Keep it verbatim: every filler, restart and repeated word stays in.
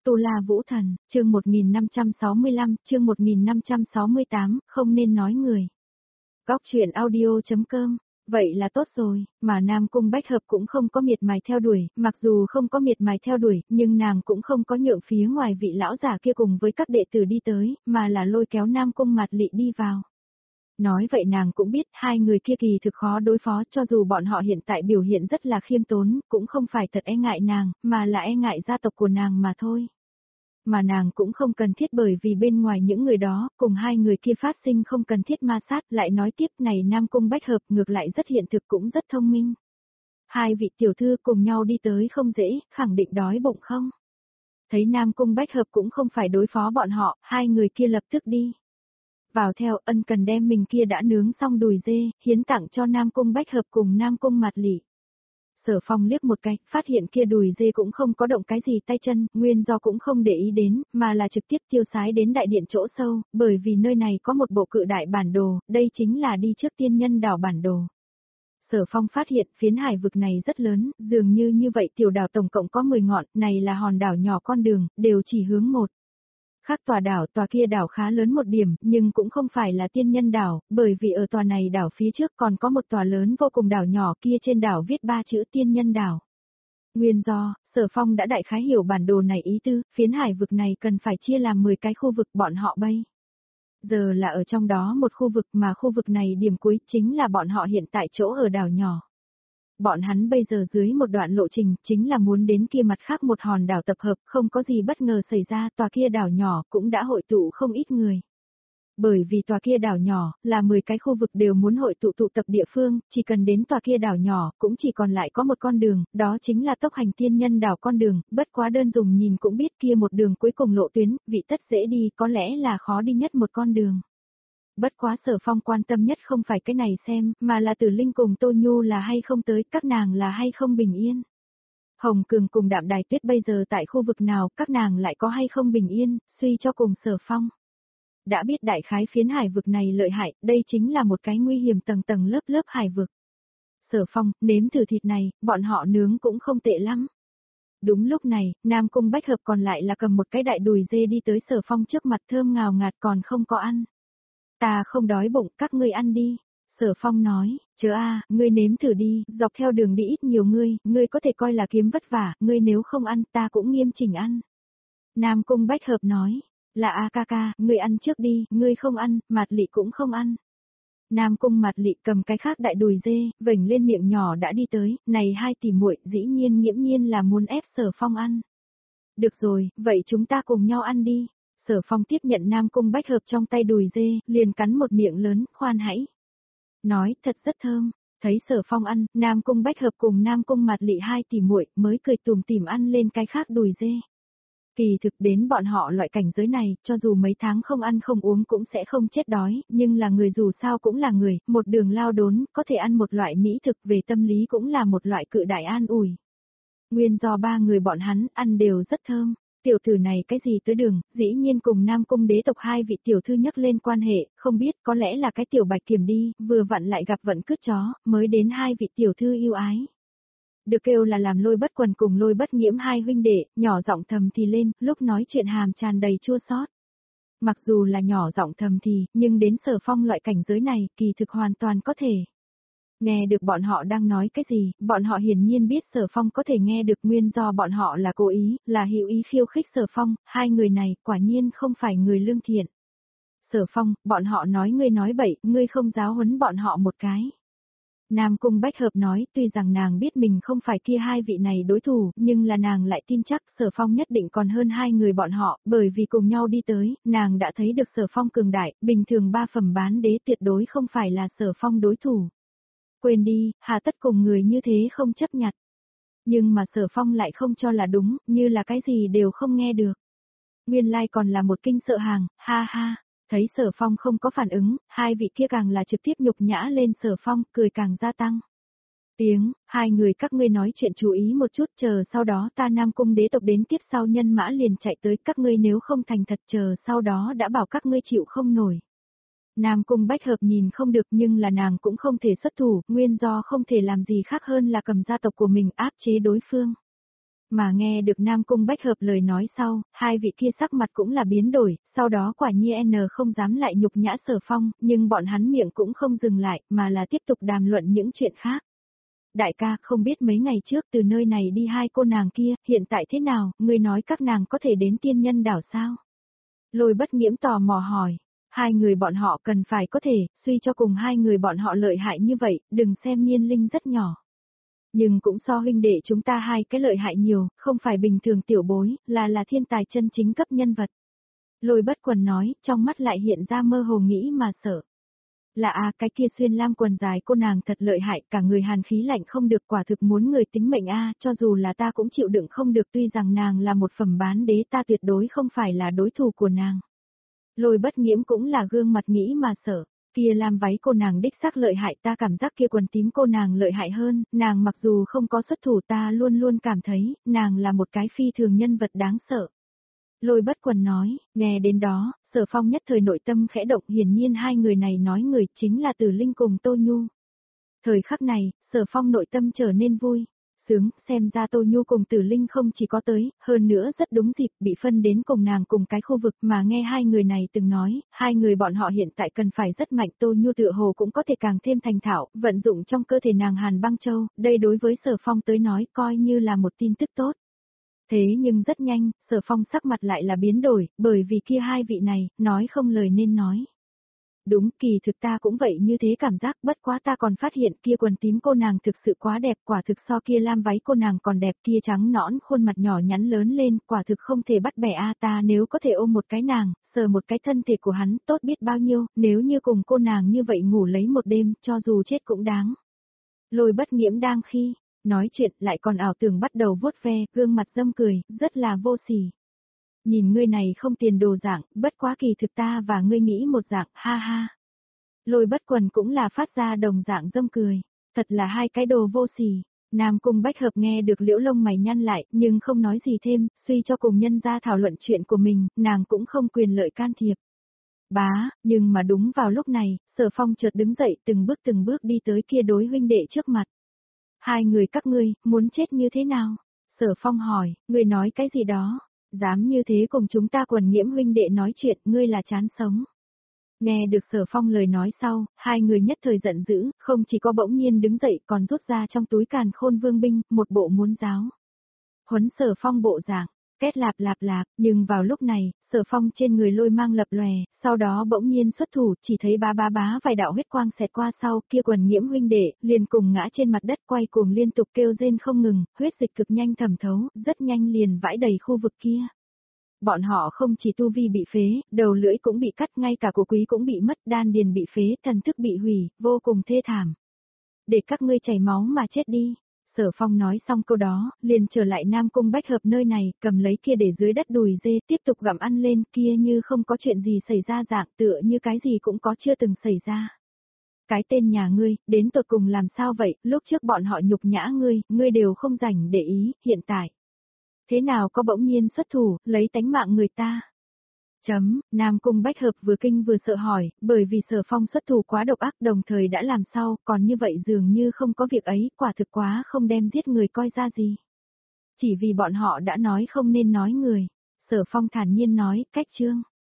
Tu La Vũ Thần, chương một nghìn năm trăm sáu mươi lăm, chương một nghìn năm trăm sáu mươi tám, không nên nói người. Góc truyện audio chấm com, vậy là tốt rồi, mà Nam Cung Bách Hợp cũng không có miệt mài theo đuổi, mặc dù không có miệt mài theo đuổi, nhưng nàng cũng không có nhượng phía ngoài vị lão giả kia cùng với các đệ tử đi tới, mà là lôi kéo Nam Cung Mạt Lị đi vào. Nói vậy nàng cũng biết hai người kia kỳ thực khó đối phó, cho dù bọn họ hiện tại biểu hiện rất là khiêm tốn, cũng không phải thật e ngại nàng, mà là e ngại gia tộc của nàng mà thôi. Mà nàng cũng không cần thiết bởi vì bên ngoài những người đó, cùng hai người kia phát sinh không cần thiết ma sát, lại nói tiếp này Nam Cung Bách Hợp ngược lại rất hiện thực cũng rất thông minh. Hai vị tiểu thư cùng nhau đi tới không dễ, khẳng định đói bụng không? Thấy Nam Cung Bách Hợp cũng không phải đối phó bọn họ, hai người kia lập tức đi. Vào theo ân cần đem mình kia đã nướng xong đùi dê, hiến tặng cho Nam Cung Bách Hợp cùng Nam Cung Mạt Lị. Sở Phong liếc một cái, phát hiện kia đùi dê cũng không có động cái gì tay chân, nguyên do cũng không để ý đến, mà là trực tiếp tiêu sái đến đại điện chỗ sâu, bởi vì nơi này có một bộ cự đại bản đồ, đây chính là đi trước tiên nhân đảo bản đồ. Sở Phong phát hiện phiến hải vực này rất lớn, dường như như vậy tiểu đảo tổng cộng có mười ngọn, này là hòn đảo nhỏ con đường, đều chỉ hướng một. Khác tòa đảo, tòa kia đảo khá lớn một điểm, nhưng cũng không phải là tiên nhân đảo, bởi vì ở tòa này đảo phía trước còn có một tòa lớn vô cùng đảo nhỏ kia trên đảo viết ba chữ tiên nhân đảo. Nguyên do, Sở Phong đã đại khái hiểu bản đồ này ý tư, phiến hải vực này cần phải chia làm mười cái khu vực bọn họ bay. Giờ là ở trong đó một khu vực mà khu vực này điểm cuối chính là bọn họ hiện tại chỗ ở đảo nhỏ. Bọn hắn bây giờ dưới một đoạn lộ trình chính là muốn đến kia mặt khác một hòn đảo tập hợp, không có gì bất ngờ xảy ra, tòa kia đảo nhỏ cũng đã hội tụ không ít người. Bởi vì tòa kia đảo nhỏ là mười cái khu vực đều muốn hội tụ tụ tập địa phương, chỉ cần đến tòa kia đảo nhỏ cũng chỉ còn lại có một con đường, đó chính là tốc hành tiên nhân đảo con đường, bất quá đơn dùng nhìn cũng biết kia một đường cuối cùng lộ tuyến, vị tất dễ đi có lẽ là khó đi nhất một con đường. Bất quá Sở Phong quan tâm nhất không phải cái này xem, mà là Tử Linh cùng Tô Nhu là hay không tới, các nàng là hay không bình yên. Hồng Cường cùng Đạm Đài Tuyết bây giờ tại khu vực nào, các nàng lại có hay không bình yên, suy cho cùng Sở Phong. Đã biết đại khái phiến hải vực này lợi hại, đây chính là một cái nguy hiểm tầng tầng lớp lớp hải vực. Sở Phong, nếm thử thịt này, bọn họ nướng cũng không tệ lắm. Đúng lúc này, Nam Cung Bách Hợp còn lại là cầm một cái đại đùi dê đi tới Sở Phong trước mặt thơm ngào ngạt còn không có ăn. Ta không đói bụng, các ngươi ăn đi. Sở Phong nói, chớ a, ngươi nếm thử đi, dọc theo đường đi ít nhiều ngươi, ngươi có thể coi là kiếm vất vả, ngươi nếu không ăn, ta cũng nghiêm chỉnh ăn. Nam Cung Bách Hợp nói, là a ca ca, ngươi ăn trước đi, ngươi không ăn, Mạt Lị cũng không ăn. Nam Cung Mạt Lị cầm cái khác đại đùi dê, vểnh lên miệng nhỏ đã đi tới, này hai tỷ muội, dĩ nhiên nghiễm nhiên là muốn ép Sở Phong ăn. Được rồi, vậy chúng ta cùng nhau ăn đi. Sở Phong tiếp nhận Nam Cung Bách Hợp trong tay đùi dê, liền cắn một miệng lớn, khoan hãy. Nói, thật rất thơm. Thấy Sở Phong ăn, Nam Cung Bách Hợp cùng Nam Cung Mạt Lị hai tỷ muội mới cười tùm tìm ăn lên cái khác đùi dê. Kỳ thực đến bọn họ loại cảnh giới này, cho dù mấy tháng không ăn không uống cũng sẽ không chết đói, nhưng là người dù sao cũng là người, một đường lao đốn, có thể ăn một loại mỹ thực về tâm lý cũng là một loại cự đại an ủi. Nguyên do ba người bọn hắn ăn đều rất thơm. Tiểu tử này cái gì tới đường, dĩ nhiên cùng Nam Cung đế tộc hai vị tiểu thư nhắc lên quan hệ, không biết có lẽ là cái tiểu bạch kiểm đi, vừa vặn lại gặp vận cứt chó, mới đến hai vị tiểu thư yêu ái. Được kêu là làm Lôi Bất Quần cùng Lôi Bất Nhiễm hai huynh đệ, nhỏ giọng thầm thì lên, lúc nói chuyện hàm tràn đầy chua xót. Mặc dù là nhỏ giọng thầm thì, nhưng đến Sở Phong loại cảnh giới này, kỳ thực hoàn toàn có thể. Nghe được bọn họ đang nói cái gì, bọn họ hiển nhiên biết Sở Phong có thể nghe được nguyên do bọn họ là cố ý, là hữu ý khiêu khích Sở Phong, hai người này quả nhiên không phải người lương thiện. Sở Phong, bọn họ nói ngươi nói bậy, ngươi không giáo huấn bọn họ một cái. Nam Cung Bách Hợp nói, tuy rằng nàng biết mình không phải kia hai vị này đối thủ, nhưng là nàng lại tin chắc Sở Phong nhất định còn hơn hai người bọn họ, bởi vì cùng nhau đi tới, nàng đã thấy được Sở Phong cường đại, bình thường ba phẩm bán đế tuyệt đối không phải là Sở Phong đối thủ. Quên đi, hà tất cùng người như thế không chấp nhặt. Nhưng mà Sở Phong lại không cho là đúng, như là cái gì đều không nghe được. Nguyên lai còn là một kinh sợ hàng, ha ha. Thấy Sở Phong không có phản ứng, hai vị kia càng là trực tiếp nhục nhã lên Sở Phong, cười càng gia tăng. Tiếng, hai người các ngươi nói chuyện chú ý một chút, chờ sau đó ta Nam Cung đế tộc đến tiếp sau nhân mã liền chạy tới, các ngươi nếu không thành thật chờ sau đó đã bảo các ngươi chịu không nổi. Nam Cung Bách Hợp nhìn không được nhưng là nàng cũng không thể xuất thủ, nguyên do không thể làm gì khác hơn là cầm gia tộc của mình áp chế đối phương. Mà nghe được Nam Cung Bách Hợp lời nói sau, hai vị kia sắc mặt cũng là biến đổi, sau đó quả nhiên không dám lại nhục nhã Sở Phong, nhưng bọn hắn miệng cũng không dừng lại, mà là tiếp tục đàm luận những chuyện khác. Đại ca, không biết mấy ngày trước từ nơi này đi hai cô nàng kia, hiện tại thế nào, ngươi nói các nàng có thể đến tiên nhân đảo sao? Lôi Bất Nghiễm tò mò hỏi. Hai người bọn họ cần phải có thể, suy cho cùng hai người bọn họ lợi hại như vậy, đừng xem Niên Linh rất nhỏ. Nhưng cũng so huynh đệ chúng ta hai cái lợi hại nhiều, không phải bình thường tiểu bối, là là thiên tài chân chính cấp nhân vật. Lôi Bất Quần nói, trong mắt lại hiện ra mơ hồ nghĩ mà sợ. Là à, cái kia xuyên lam quần dài cô nàng thật lợi hại, cả người hàn khí lạnh không được, quả thực muốn người tính mệnh a, cho dù là ta cũng chịu đựng không được, tuy rằng nàng là một phẩm bán đế, ta tuyệt đối không phải là đối thủ của nàng. Lôi Bất Nghiễm cũng là gương mặt nghĩ mà sợ. Kia lam váy cô nàng đích xác lợi hại, ta cảm giác kia quần tím cô nàng lợi hại hơn, nàng mặc dù không có xuất thủ, ta luôn luôn cảm thấy, nàng là một cái phi thường nhân vật đáng sợ. Lôi Bất Quần nói, nghe đến đó, Sở Phong nhất thời nội tâm khẽ động, hiển nhiên hai người này nói người chính là Tử Linh cùng Tô Nhu. Thời khắc này, Sở Phong nội tâm trở nên vui. Sướng, xem ra Tô Nhu cùng Tử Linh không chỉ có tới, hơn nữa rất đúng dịp bị phân đến cùng nàng cùng cái khu vực, mà nghe hai người này từng nói, hai người bọn họ hiện tại cần phải rất mạnh, Tô Nhu tựa hồ cũng có thể càng thêm thành thạo, vận dụng trong cơ thể nàng Hàn Băng Châu, đây đối với Sở Phong tới nói coi như là một tin tức tốt. Thế nhưng rất nhanh, Sở Phong sắc mặt lại là biến đổi, bởi vì kia hai vị này, nói không lời nên nói. Đúng, kỳ thực ta cũng vậy như thế cảm giác, bất quá ta còn phát hiện kia quần tím cô nàng thực sự quá đẹp, quả thực so kia lam váy cô nàng còn đẹp, kia trắng nõn khuôn mặt nhỏ nhắn lớn lên, quả thực không thể bắt bẻ a, ta nếu có thể ôm một cái nàng, sờ một cái thân thể của hắn, tốt biết bao nhiêu, nếu như cùng cô nàng như vậy ngủ lấy một đêm, cho dù chết cũng đáng. Lôi Bất Nghiễm đang khi nói chuyện lại còn ảo tưởng bắt đầu vuốt ve, gương mặt dâm cười, rất là vô sỉ. Nhìn ngươi này không tiền đồ dạng, bất quá kỳ thực ta và ngươi nghĩ một dạng, ha ha. Lôi Bất Quần cũng là phát ra đồng dạng dâm cười, thật là hai cái đồ vô sỉ. Nam Cung Bách Hợp nghe được liễu lông mày nhăn lại, nhưng không nói gì thêm, suy cho cùng nhân ra thảo luận chuyện của mình, nàng cũng không quyền lợi can thiệp. Bá, nhưng mà đúng vào lúc này, Sở Phong chợt đứng dậy từng bước từng bước đi tới kia đối huynh đệ trước mặt. Hai người các ngươi, muốn chết như thế nào? Sở Phong hỏi, ngươi nói cái gì đó? Dám như thế cùng chúng ta Quần Nghiễm huynh đệ nói chuyện, ngươi là chán sống. Nghe được Sở Phong lời nói sau, hai người nhất thời giận dữ, không chỉ có bỗng nhiên đứng dậy còn rút ra trong túi càn khôn vương binh, một bộ muốn giáo. Huấn Sở Phong bộ dạng, két lạp lạp lạp, nhưng vào lúc này, Sở Phong trên người lôi mang lập lòe, sau đó bỗng nhiên xuất thủ, chỉ thấy bá bá bá vài đạo huyết quang xẹt qua sau, kia Quần Nghiễm huynh đệ, liền cùng ngã trên mặt đất quay cuồng liên tục kêu rên không ngừng, huyết dịch cực nhanh thẩm thấu, rất nhanh liền vãi đầy khu vực kia. Bọn họ không chỉ tu vi bị phế, đầu lưỡi cũng bị cắt, ngay cả cổ quý cũng bị mất, đan điền bị phế, thần thức bị hủy, vô cùng thê thảm. Để các ngươi chảy máu mà chết đi. Sở Phong nói xong câu đó, liền trở lại Nam Cung Bách Hợp nơi này, cầm lấy kia để dưới đất đùi dê, tiếp tục gặm ăn lên, kia như không có chuyện gì xảy ra dạng, tựa như cái gì cũng có chưa từng xảy ra. Cái tên nhà ngươi, đến tột cùng làm sao vậy, lúc trước bọn họ nhục nhã ngươi, ngươi đều không rảnh để ý, hiện tại. Thế nào có bỗng nhiên xuất thủ, lấy tánh mạng người ta? Chấm, Nam Cung Bách Hợp vừa kinh vừa sợ hỏi, bởi vì Sở Phong xuất thủ quá độc ác, đồng thời đã làm sao, còn như vậy dường như không có việc ấy, quả thực quá không đem giết người coi ra gì. Chỉ vì bọn họ đã nói không nên nói người. Sở Phong thản nhiên nói, cách chương.